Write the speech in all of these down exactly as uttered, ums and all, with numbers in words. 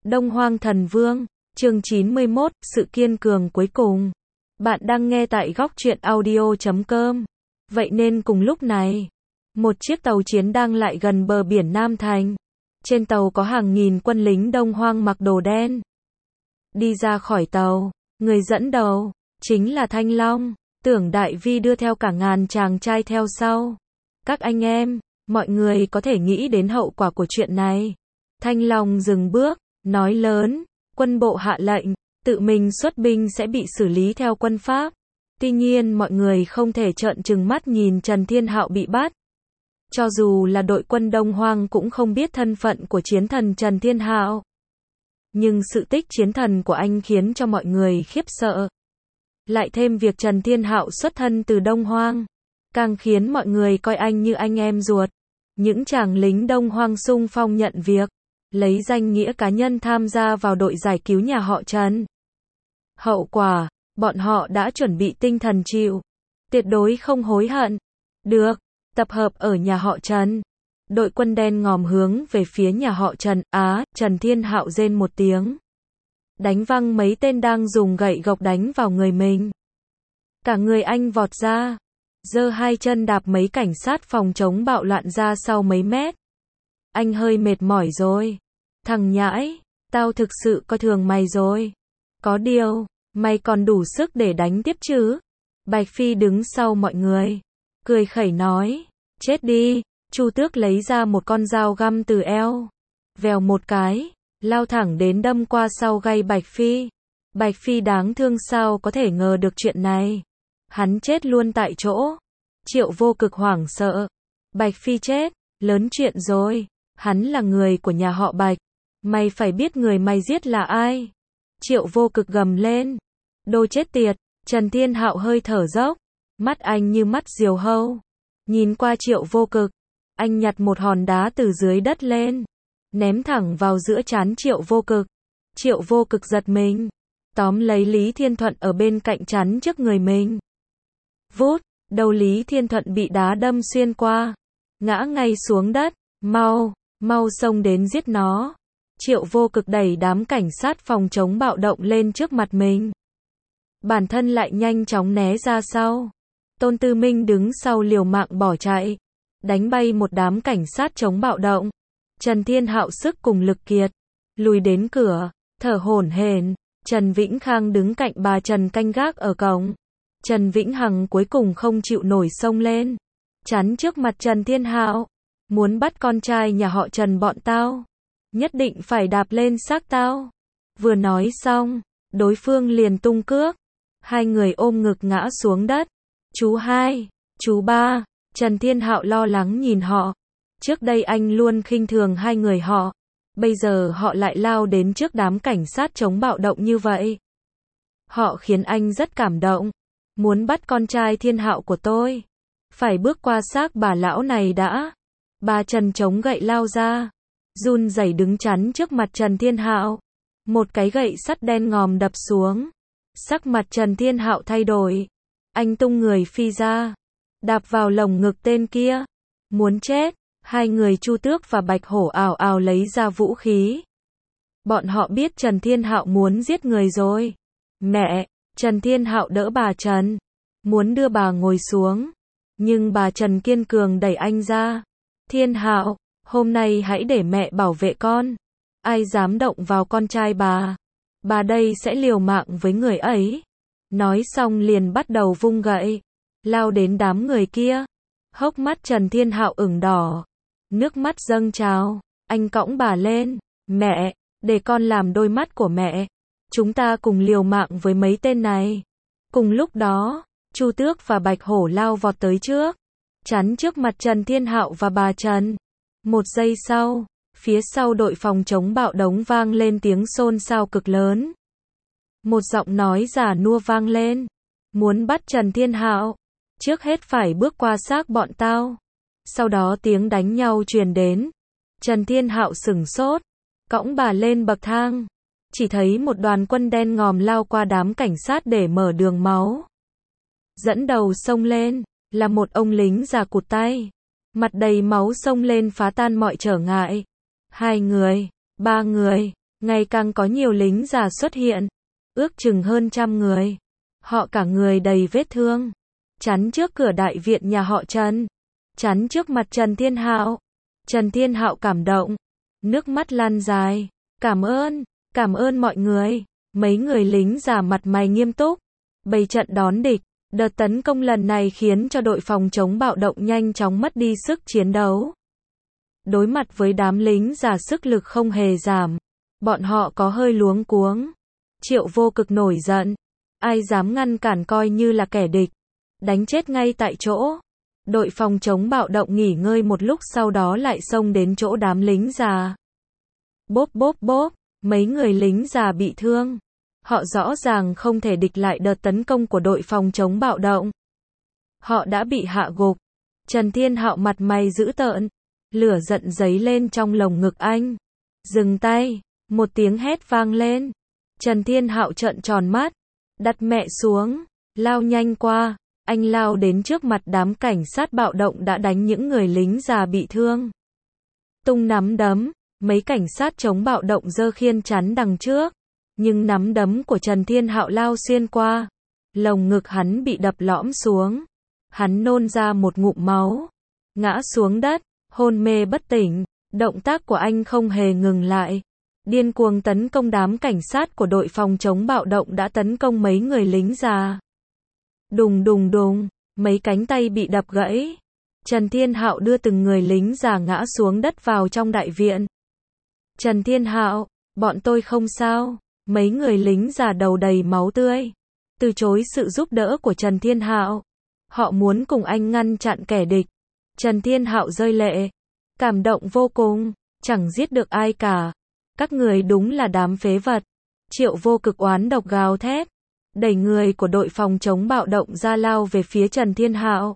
Đông Hoang Thần Vương, chương chín mươi mốt, sự kiên cường cuối cùng. Bạn đang nghe tại góc truyện audio chấm com. Vậy nên cùng lúc này, một chiếc tàu chiến đang lại gần bờ biển Nam Thành. Trên tàu có hàng nghìn quân lính Đông Hoang mặc đồ đen. Đi ra khỏi tàu, người dẫn đầu, chính là Thanh Long. Tưởng Đại Vi đưa theo cả ngàn chàng trai theo sau. Các anh em, mọi người có thể nghĩ đến hậu quả của chuyện này. Thanh Long dừng bước, nói lớn, quân bộ hạ lệnh, tự mình xuất binh sẽ bị xử lý theo quân pháp. Tuy nhiên mọi người không thể trợn trừng mắt nhìn Trần Thiên Hạo bị bắt. Cho dù là đội quân Đông Hoang cũng không biết thân phận của chiến thần Trần Thiên Hạo. Nhưng sự tích chiến thần của anh khiến cho mọi người khiếp sợ. Lại thêm việc Trần Thiên Hạo xuất thân từ Đông Hoang, càng khiến mọi người coi anh như anh em ruột. Những chàng lính Đông Hoang xung phong nhận việc, lấy danh nghĩa cá nhân tham gia vào đội giải cứu nhà họ Trần. Hậu quả, bọn họ đã chuẩn bị tinh thần chịu, tuyệt đối không hối hận. Được, tập hợp ở nhà họ Trần. Đội quân đen ngòm hướng về phía nhà họ Trần. Á, Trần Thiên Hạo rên một tiếng, đánh văng mấy tên đang dùng gậy gộc đánh vào người mình. Cả người anh vọt ra, giơ hai chân đạp mấy cảnh sát phòng chống bạo loạn ra sau mấy mét. Anh hơi mệt mỏi rồi. Thằng nhãi, tao thực sự coi thường mày rồi. Có điều, mày còn đủ sức để đánh tiếp chứ? Bạch Phi đứng sau mọi người, cười khẩy nói, chết đi. Chu Tước lấy ra một con dao găm từ eo, vèo một cái, lao thẳng đến đâm qua sau gáy Bạch Phi. Bạch Phi đáng thương sao có thể ngờ được chuyện này. Hắn chết luôn tại chỗ. Triệu Vô Cực hoảng sợ. Bạch Phi chết, lớn chuyện rồi. Hắn là người của nhà họ Bạch. Mày phải biết người mày giết là ai. Triệu Vô Cực gầm lên. Đồ chết tiệt. Trần Thiên Hạo hơi thở dốc. Mắt anh như mắt diều hâu. Nhìn qua Triệu Vô Cực. Anh nhặt một hòn đá từ dưới đất lên, ném thẳng vào giữa trán Triệu Vô Cực. Triệu Vô Cực giật mình, tóm lấy Lý Thiên Thuận ở bên cạnh chắn trước người mình. Vút, đầu Lý Thiên Thuận bị đá đâm xuyên qua, ngã ngay xuống đất. Mau, mau xông đến giết nó. Triệu Vô Cực đẩy đám cảnh sát phòng chống bạo động lên trước mặt mình. Bản thân lại nhanh chóng né ra sau. Tôn Tư Minh đứng sau liều mạng bỏ chạy, đánh bay một đám cảnh sát chống bạo động. Trần Thiên Hạo sức cùng lực kiệt, lùi đến cửa, thở hổn hển. Trần Vĩnh Khang đứng cạnh bà Trần canh gác ở cổng. Trần Vĩnh Hằng cuối cùng không chịu nổi xông lên, chắn trước mặt Trần Thiên Hạo. Muốn bắt con trai nhà họ Trần bọn tao, nhất định phải đạp lên xác tao. Vừa nói xong, đối phương liền tung cước. Hai người ôm ngực ngã xuống đất. Chú hai, chú ba. Trần Thiên Hạo lo lắng nhìn họ. Trước đây anh luôn khinh thường hai người họ. Bây giờ họ lại lao đến trước đám cảnh sát chống bạo động như vậy. Họ khiến anh rất cảm động. Muốn bắt con trai Thiên Hạo của tôi, phải bước qua xác bà lão này đã. Bà Trần chống gậy lao ra, run rẩy đứng chắn trước mặt Trần Thiên Hạo. Một cái gậy sắt đen ngòm đập xuống. Sắc mặt Trần Thiên Hạo thay đổi. Anh tung người phi ra, đạp vào lồng ngực tên kia. Muốn chết. Hai người Chu Tước và Bạch Hổ ào ào lấy ra vũ khí. Bọn họ biết Trần Thiên Hạo muốn giết người rồi. Mẹ. Trần Thiên Hạo đỡ bà Trần, muốn đưa bà ngồi xuống, nhưng bà Trần kiên cường đẩy anh ra. Thiên Hạo, hôm nay hãy để mẹ bảo vệ con. Ai dám động vào con trai bà, bà đây sẽ liều mạng với người ấy. Nói xong liền bắt đầu vung gậy, lao đến đám người kia. Hốc mắt Trần Thiên Hạo ửng đỏ, nước mắt dâng trào. Anh cõng bà lên. Mẹ, để con làm đôi mắt của mẹ. Chúng ta cùng liều mạng với mấy tên này. Cùng lúc đó, Chu Tước và Bạch Hổ lao vọt tới trước, chắn trước mặt Trần Thiên Hạo và bà Trần. Một giây sau, phía sau đội phòng chống bạo đống vang lên tiếng xôn xao cực lớn. Một giọng nói giả nua vang lên. Muốn bắt Trần Thiên Hạo, trước hết phải bước qua xác bọn tao. Sau đó tiếng đánh nhau truyền đến. Trần Thiên Hạo sửng sốt, cõng bà lên bậc thang. Chỉ thấy một đoàn quân đen ngòm lao qua đám cảnh sát để mở đường máu. Dẫn đầu xông lên, là một ông lính già cụt tay. Mặt đầy máu xông lên phá tan mọi trở ngại. Hai người, ba người, ngày càng có nhiều lính già xuất hiện, ước chừng hơn trăm người. Họ cả người đầy vết thương, chắn trước cửa đại viện nhà họ Trần, chắn trước mặt Trần Thiên Hạo. Trần Thiên Hạo cảm động, nước mắt lăn dài. Cảm ơn, cảm ơn mọi người. Mấy người lính già mặt mày nghiêm túc, bày trận đón địch. Đợt tấn công lần này khiến cho đội phòng chống bạo động nhanh chóng mất đi sức chiến đấu. Đối mặt với đám lính già sức lực không hề giảm, bọn họ có hơi luống cuống. Triệu Vô Cực nổi giận, ai dám ngăn cản coi như là kẻ địch, đánh chết ngay tại chỗ. Đội phòng chống bạo động nghỉ ngơi một lúc sau đó lại xông đến chỗ đám lính già. Bốp bốp bốp, mấy người lính già bị thương. Họ rõ ràng không thể địch lại đợt tấn công của đội phòng chống bạo động. Họ đã bị hạ gục. Trần Thiên Hạo mặt mày dữ tợn, lửa giận dấy lên trong lồng ngực anh. Dừng tay, một tiếng hét vang lên. Trần Thiên Hạo trợn tròn mắt, đặt mẹ xuống, lao nhanh qua. Anh lao đến trước mặt đám cảnh sát bạo động đã đánh những người lính già bị thương. Tung nắm đấm, mấy cảnh sát chống bạo động giơ khiên chắn đằng trước. Nhưng nắm đấm của Trần Thiên Hạo lao xuyên qua. Lồng ngực hắn bị đập lõm xuống. Hắn nôn ra một ngụm máu. Ngã xuống đất, hôn mê bất tỉnh. Động tác của anh không hề ngừng lại. Điên cuồng tấn công đám cảnh sát của đội phòng chống bạo động đã tấn công mấy người lính già. Đùng đùng đùng, mấy cánh tay bị đập gãy. Trần Thiên Hạo đưa từng người lính già ngã xuống đất vào trong đại viện. Trần Thiên Hạo, bọn tôi không sao. Mấy người lính già đầu đầy máu tươi, từ chối sự giúp đỡ của Trần Thiên Hạo. Họ muốn cùng anh ngăn chặn kẻ địch. Trần Thiên Hạo rơi lệ, cảm động vô cùng, chẳng giết được ai cả. Các người đúng là đám phế vật. Triệu Vô Cực oán độc gào thét, đẩy người của đội phòng chống bạo động ra lao về phía Trần Thiên Hạo.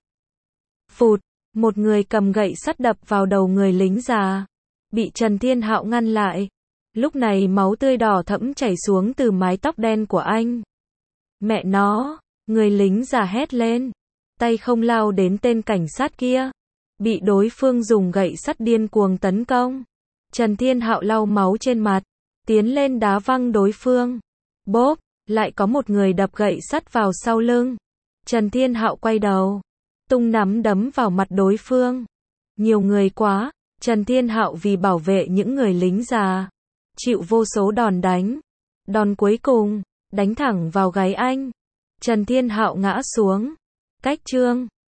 Phụt, một người cầm gậy sắt đập vào đầu người lính già, bị Trần Thiên Hạo ngăn lại. Lúc này máu tươi đỏ thẫm chảy xuống từ mái tóc đen của anh. Mẹ nó, người lính già hét lên, tay không lao đến tên cảnh sát kia, bị đối phương dùng gậy sắt điên cuồng tấn công. Trần Thiên Hạo lau máu trên mặt, tiến lên đá văng đối phương. Bốp, lại có một người đập gậy sắt vào sau lưng. Trần Thiên Hạo quay đầu, tung nắm đấm vào mặt đối phương. Nhiều người quá, Trần Thiên Hạo vì bảo vệ những người lính già, chịu vô số đòn đánh. Đòn cuối cùng, đánh thẳng vào gáy anh. Trần Thiên Hạo ngã xuống. Cách chương